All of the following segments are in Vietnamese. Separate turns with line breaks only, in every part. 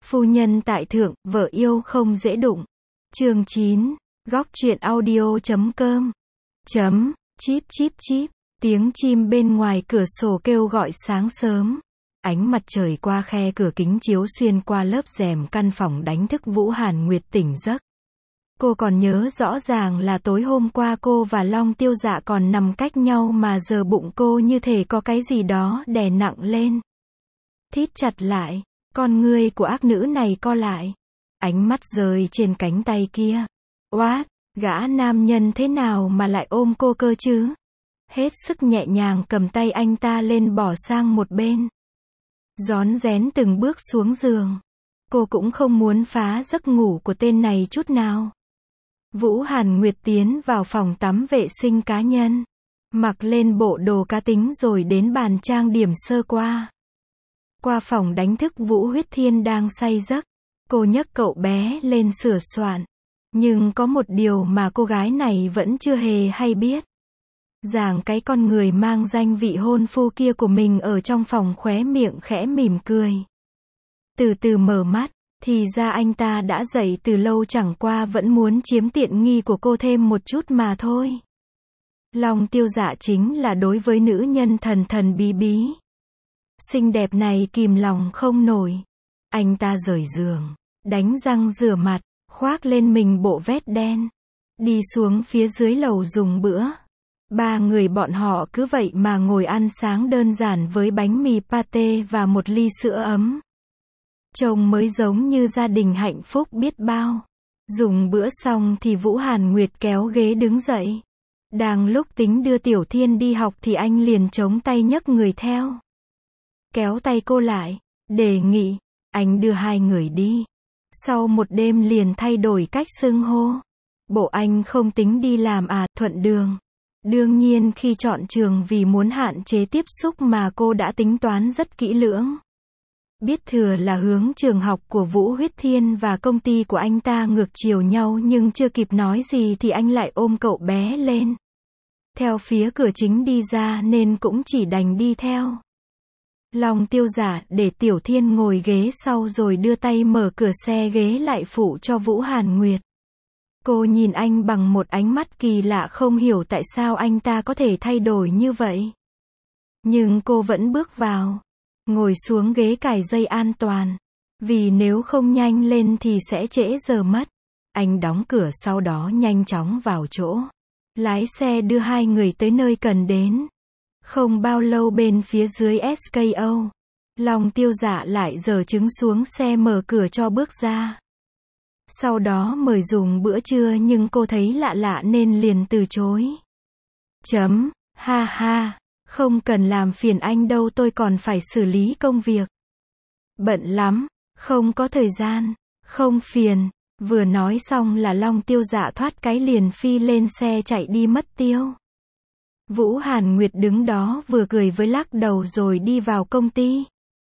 Phu nhân tại thượng, vợ yêu không dễ đụng. Chương 9. Góc truyện audio.com. Chíp chíp chíp. Tiếng chim bên ngoài cửa sổ kêu gọi sáng sớm. Ánh mặt trời qua khe cửa kính chiếu xuyên qua lớp rèm căn phòng đánh thức Vũ Hàn Nguyệt tỉnh giấc. Cô còn nhớ rõ ràng là tối hôm qua cô và Long Tiêu Dạ còn nằm cách nhau mà giờ bụng cô như thể có cái gì đó đè nặng lên. Thít chặt lại, con ngươi của ác nữ này co lại. Ánh mắt rơi trên cánh tay kia. Oát, gã nam nhân thế nào mà lại ôm cô cơ chứ? Hết sức nhẹ nhàng cầm tay anh ta lên bỏ sang một bên. Rón rén từng bước xuống giường. Cô cũng không muốn phá giấc ngủ của tên này chút nào. Vũ Hàn Nguyệt tiến vào phòng tắm vệ sinh cá nhân. Mặc lên bộ đồ cá tính rồi đến bàn trang điểm sơ qua. Qua phòng đánh thức Vũ Huyết Thiên đang say giấc. Cô nhấc cậu bé lên sửa soạn. Nhưng có một điều mà cô gái này vẫn chưa hề hay biết. Rằng cái con người mang danh vị hôn phu kia của mình ở trong phòng khóe miệng khẽ mỉm cười. Từ từ mở mắt, thì ra anh ta đã dậy từ lâu, chẳng qua vẫn muốn chiếm tiện nghi của cô thêm một chút mà thôi. Long Tiêu Dạ chính là đối với nữ nhân thần thần bí bí. Xinh đẹp này kìm lòng không nổi. Anh ta rời giường, đánh răng rửa mặt, khoác lên mình bộ vest đen. Đi xuống phía dưới lầu dùng bữa. Ba người bọn họ cứ vậy mà ngồi ăn sáng đơn giản với bánh mì pate và một ly sữa ấm. Trông mới giống như gia đình hạnh phúc biết bao. Dùng bữa xong thì Vũ Hàn Nguyệt kéo ghế đứng dậy. Đang lúc tính đưa Tiểu Thiên đi học thì anh liền chống tay nhấc người theo. Kéo tay cô lại, đề nghị, anh đưa hai người đi. Sau một đêm liền thay đổi cách xưng hô. Bộ anh không tính đi làm à, thuận đường. Đương nhiên khi chọn trường vì muốn hạn chế tiếp xúc mà cô đã tính toán rất kỹ lưỡng. Biết thừa là hướng trường học của Vũ Huyết Thiên và công ty của anh ta ngược chiều nhau, nhưng chưa kịp nói gì thì anh lại ôm cậu bé lên. Theo phía cửa chính đi ra nên cũng chỉ đành đi theo. Long Tiêu Dạ để Tiểu Thiên ngồi ghế sau rồi đưa tay mở cửa xe ghế lại phụ cho Vũ Hàn Nguyệt. Cô nhìn anh bằng một ánh mắt kỳ lạ, không hiểu tại sao anh ta có thể thay đổi như vậy. Nhưng cô vẫn bước vào. Ngồi xuống ghế cài dây an toàn. Vì nếu không nhanh lên thì sẽ trễ giờ mất. Anh đóng cửa sau đó nhanh chóng vào chỗ. Lái xe đưa hai người tới nơi cần đến. Không bao lâu bên phía dưới SKO. Long Tiêu Dạ lại giở trứng xuống xe mở cửa cho bước ra. Sau đó mời dùng bữa trưa nhưng cô thấy lạ lạ nên liền từ chối. Ha ha, không cần làm phiền anh đâu, tôi còn phải xử lý công việc. Bận lắm, không có thời gian, không phiền. Vừa nói xong là Long Tiêu Dạ thoát cái liền phi lên xe chạy đi mất tiêu. Vũ Hàn Nguyệt đứng đó vừa cười với lắc đầu rồi đi vào công ty.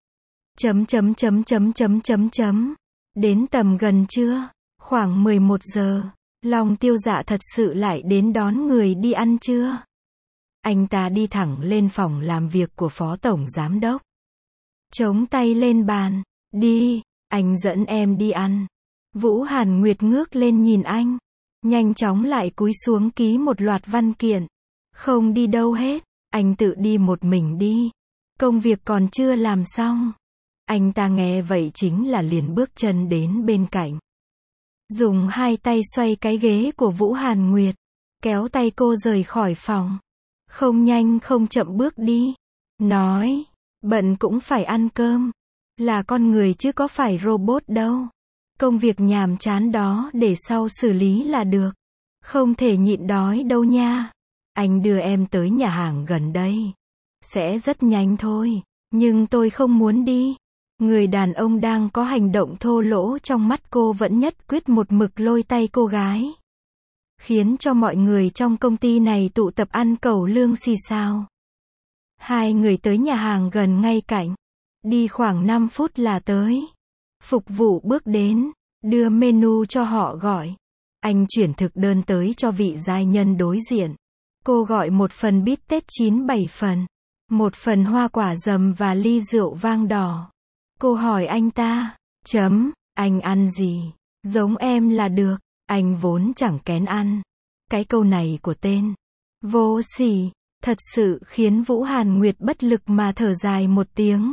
Đến tầm gần trưa, khoảng 11 giờ, Long Tiêu Dạ thật sự lại đến đón người đi ăn trưa. Anh ta đi thẳng lên phòng làm việc của Phó Tổng Giám Đốc. Chống tay lên bàn, đi, anh dẫn em đi ăn. Vũ Hàn Nguyệt ngước lên nhìn anh, nhanh chóng lại cúi xuống ký một loạt văn kiện. Không đi đâu hết, anh tự đi một mình đi. Công việc còn chưa làm xong. Anh ta nghe vậy chính là liền bước chân đến bên cạnh. Dùng hai tay xoay cái ghế của Vũ Hàn Nguyệt. Kéo tay cô rời khỏi phòng. Không nhanh không chậm bước đi. Nói, bận cũng phải ăn cơm. Là con người chứ có phải robot đâu. Công việc nhàm chán đó để sau xử lý là được. Không thể nhịn đói đâu nha. Anh đưa em tới nhà hàng gần đây. Sẽ rất nhanh thôi. Nhưng tôi không muốn đi. Người đàn ông đang có hành động thô lỗ trong mắt cô vẫn nhất quyết một mực lôi tay cô gái. Khiến cho mọi người trong công ty này tụ tập ăn cẩu lương xì xào. Hai người tới nhà hàng gần ngay cạnh. Đi khoảng 5 phút là tới. Phục vụ bước đến, đưa menu cho họ gọi. Anh chuyển thực đơn tới cho vị giai nhân đối diện. Cô gọi một phần bít tết 9-7 phần. Một phần hoa quả dầm và ly rượu vang đỏ. Cô hỏi anh ta, Anh ăn gì? Giống em là được, anh vốn chẳng kén ăn. Cái câu này của tên vô sỉ, thật sự khiến Vũ Hàn Nguyệt bất lực mà thở dài một tiếng.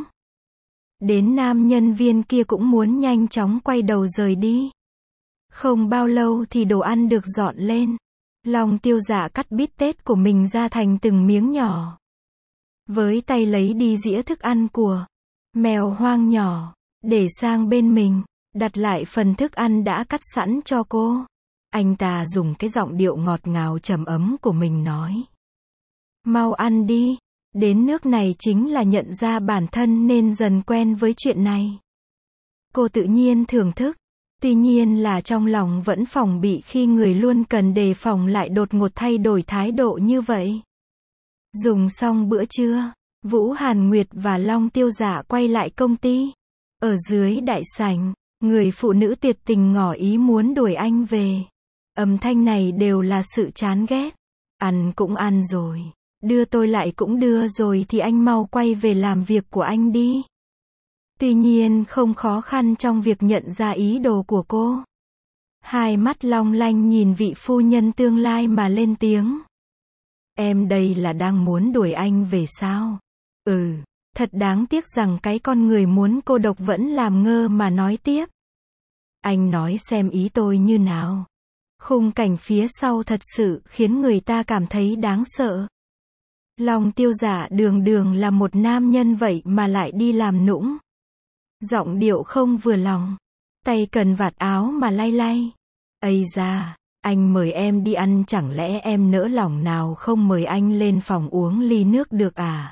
Đến nam nhân viên kia cũng muốn nhanh chóng quay đầu rời đi. Không bao lâu thì đồ ăn được dọn lên. Long Tiêu Dạ cắt bít tết của mình ra thành từng miếng nhỏ. Với tay lấy đi dĩa thức ăn của mèo hoang nhỏ, để sang bên mình, đặt lại phần thức ăn đã cắt sẵn cho cô. Anh ta dùng cái giọng điệu ngọt ngào trầm ấm của mình nói. Mau ăn đi, đến nước này chính là nhận ra bản thân nên dần quen với chuyện này. Cô tự nhiên thưởng thức, tuy nhiên là trong lòng vẫn phòng bị khi người luôn cần đề phòng lại đột ngột thay đổi thái độ như vậy. Dùng xong bữa trưa, Vũ Hàn Nguyệt và Long Tiêu Dạ quay lại công ty. Ở dưới đại sảnh, người phụ nữ tuyệt tình ngỏ ý muốn đuổi anh về. Âm thanh này đều là sự chán ghét. Ăn cũng ăn rồi, đưa tôi lại cũng đưa rồi thì anh mau quay về làm việc của anh đi. Tuy nhiên không khó khăn trong việc nhận ra ý đồ của cô. Hai mắt long lanh nhìn vị phu nhân tương lai mà lên tiếng. Em đây là đang muốn đuổi anh về sao? Thật đáng tiếc rằng cái con người muốn cô độc vẫn làm ngơ mà nói tiếp. Anh nói xem ý tôi như nào. Khung cảnh phía sau thật sự khiến người ta cảm thấy đáng sợ. Long Tiêu Dạ đường đường là một nam nhân vậy mà lại đi làm nũng. Giọng điệu không vừa lòng. Tay cần vạt áo mà lay lay. Ây da, anh mời em đi ăn chẳng lẽ em nỡ lòng nào không mời anh lên phòng uống ly nước được à?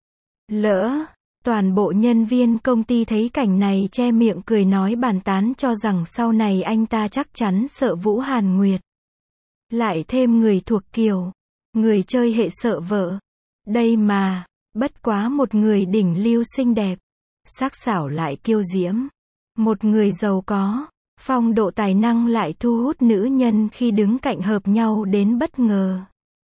Lỡ, toàn bộ nhân viên công ty thấy cảnh này che miệng cười nói bàn tán cho rằng sau này anh ta chắc chắn sợ Vũ Hàn Nguyệt. Lại thêm người thuộc kiểu, người chơi hệ sợ vợ. Đây mà, bất quá một người đỉnh lưu xinh đẹp, sắc sảo lại kiêu diễm. Một người giàu có, phong độ tài năng lại thu hút nữ nhân khi đứng cạnh hợp nhau đến bất ngờ.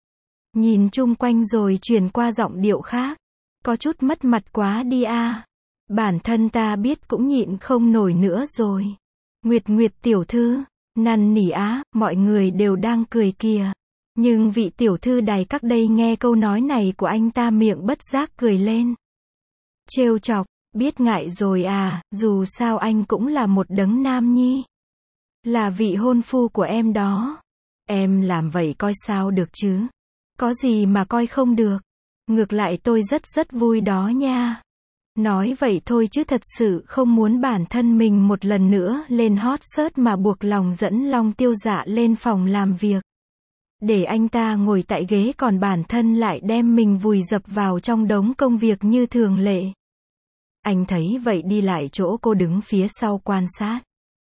Nhìn chung quanh rồi chuyển qua giọng điệu khác. Có chút mất mặt quá đi à. Bản thân ta biết cũng nhịn không nổi nữa rồi. Nguyệt Nguyệt tiểu thư, năn nỉ á, mọi người đều đang cười kìa. Nhưng vị tiểu thư đài các đây nghe câu nói này của anh ta miệng bất giác cười lên. Trêu chọc, biết ngại rồi à, dù sao anh cũng là một đấng nam nhi. Là vị hôn phu của em đó. Em làm vậy coi sao được chứ. Có gì mà coi không được. Ngược lại tôi rất vui đó nha. Nói vậy thôi chứ thật sự không muốn bản thân mình một lần nữa lên hot search mà buộc lòng dẫn Long Tiêu Dạ lên phòng làm việc. Để anh ta ngồi tại ghế còn bản thân lại đem mình vùi dập vào trong đống công việc như thường lệ. Anh thấy vậy đi lại chỗ cô đứng phía sau quan sát.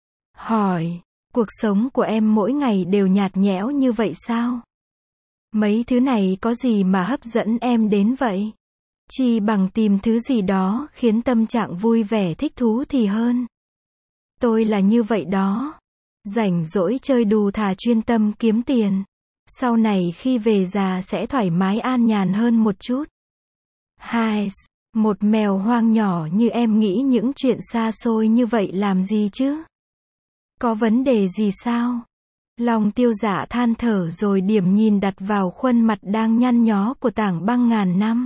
Hỏi, cuộc sống của em mỗi ngày đều nhạt nhẽo như vậy sao? Mấy thứ này có gì mà hấp dẫn em đến vậy? Chỉ bằng tìm thứ gì đó khiến tâm trạng vui vẻ thích thú thì hơn. Tôi là như vậy đó. Rảnh rỗi chơi đù thà chuyên tâm kiếm tiền. Sau này khi về già sẽ thoải mái an nhàn hơn một chút. Hai, một mèo hoang nhỏ như em nghĩ những chuyện xa xôi như vậy làm gì chứ? Có vấn đề gì sao? Long Tiêu Dạ than thở rồi điểm nhìn đặt vào khuôn mặt đang nhăn nhó của Tảng Băng ngàn năm.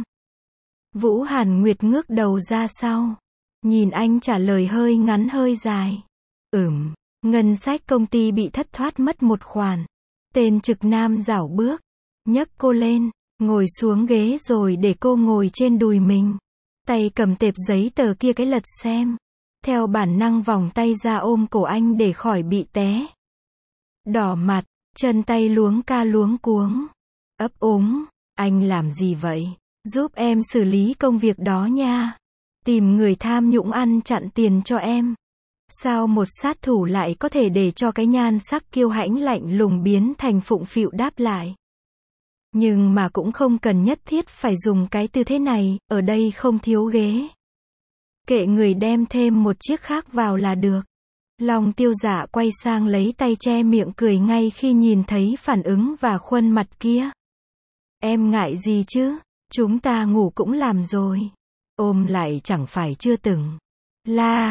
Vũ Hàn Nguyệt ngước đầu ra sau. Nhìn anh trả lời hơi ngắn hơi dài. Ngân sách công ty bị thất thoát mất một khoản. Tên trực nam rảo bước. Nhấc cô lên, ngồi xuống ghế rồi để cô ngồi trên đùi mình. Tay cầm tệp giấy tờ kia cái lật xem. Theo bản năng vòng tay ra ôm cổ anh để khỏi bị té. Đỏ mặt, chân tay luống ca luống cuống. Ấp úng, anh làm gì vậy? Giúp em xử lý công việc đó nha. Tìm người tham nhũng ăn chặn tiền cho em. Sao một sát thủ lại có thể để cho cái nhan sắc kiêu hãnh lạnh lùng biến thành phụng phịu đáp lại? Nhưng mà cũng không cần nhất thiết phải dùng cái tư thế này, ở đây không thiếu ghế. Kệ người đem thêm một chiếc khác vào là được. Long Tiêu Dạ quay sang lấy tay che miệng cười ngay khi nhìn thấy phản ứng và khuôn mặt kia. Em ngại gì chứ? Chúng ta ngủ cũng làm rồi. Ôm lại chẳng phải chưa từng.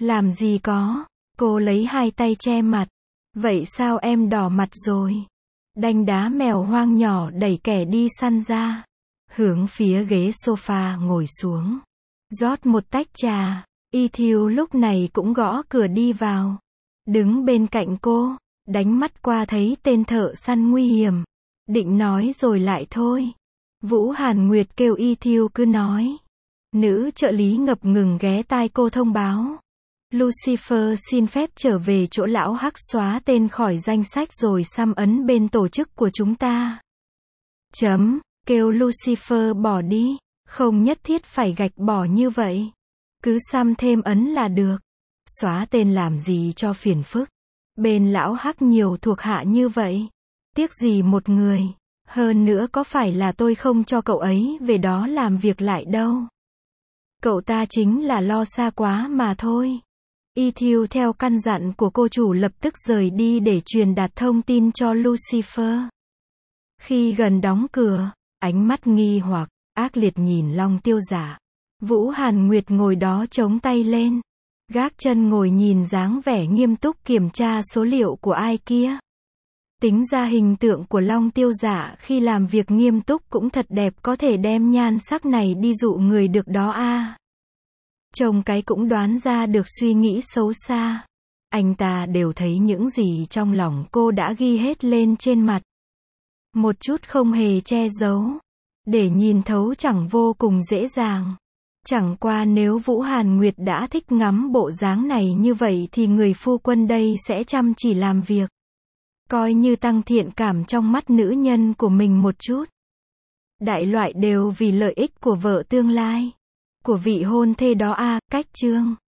Làm gì có. Cô lấy hai tay che mặt. Vậy sao em đỏ mặt rồi? Đanh đá mèo hoang nhỏ đẩy kẻ đi săn ra. Hướng phía ghế sofa ngồi xuống. Rót một tách trà. Ethiel lúc này cũng gõ cửa đi vào. Đứng bên cạnh cô. Đánh mắt qua thấy tên thợ săn nguy hiểm. Định nói rồi lại thôi. Vũ Hàn Nguyệt kêu Ethiel cứ nói. Nữ trợ lý ngập ngừng ghé tai cô thông báo. Lucifer xin phép trở về chỗ lão Hắc, xóa tên khỏi danh sách rồi xăm ấn bên tổ chức của chúng ta. Kêu Lucifer bỏ đi. Không nhất thiết phải gạch bỏ như vậy. Cứ xăm thêm ấn là được. Xóa tên làm gì cho phiền phức. Bên lão Hắc nhiều thuộc hạ như vậy. Tiếc gì một người. Hơn nữa có phải là tôi không cho cậu ấy về đó làm việc lại đâu. Cậu ta chính là lo xa quá mà thôi. Ethiel theo căn dặn của cô chủ lập tức rời đi để truyền đạt thông tin cho Lucifer. Khi gần đóng cửa, ánh mắt nghi hoặc, ác liệt nhìn Long Tiêu Giả. Vũ Hàn Nguyệt ngồi đó chống tay lên. Gác chân ngồi nhìn dáng vẻ nghiêm túc kiểm tra số liệu của ai kia. Tính ra hình tượng của Long Tiêu Giả khi làm việc nghiêm túc cũng thật đẹp, có thể đem nhan sắc này đi dụ người được đó a. Trông cái cũng đoán ra được suy nghĩ xấu xa. Anh ta đều thấy những gì trong lòng cô đã ghi hết lên trên mặt. Một chút không hề che giấu. Để nhìn thấu chẳng vô cùng dễ dàng. Chẳng qua nếu Vũ Hàn Nguyệt đã thích ngắm bộ dáng này như vậy thì người phu quân đây sẽ chăm chỉ làm việc. Coi như tăng thiện cảm trong mắt nữ nhân của mình một chút. Đại loại đều vì lợi ích của vợ tương lai. Của vị hôn thê đó a. Cách chương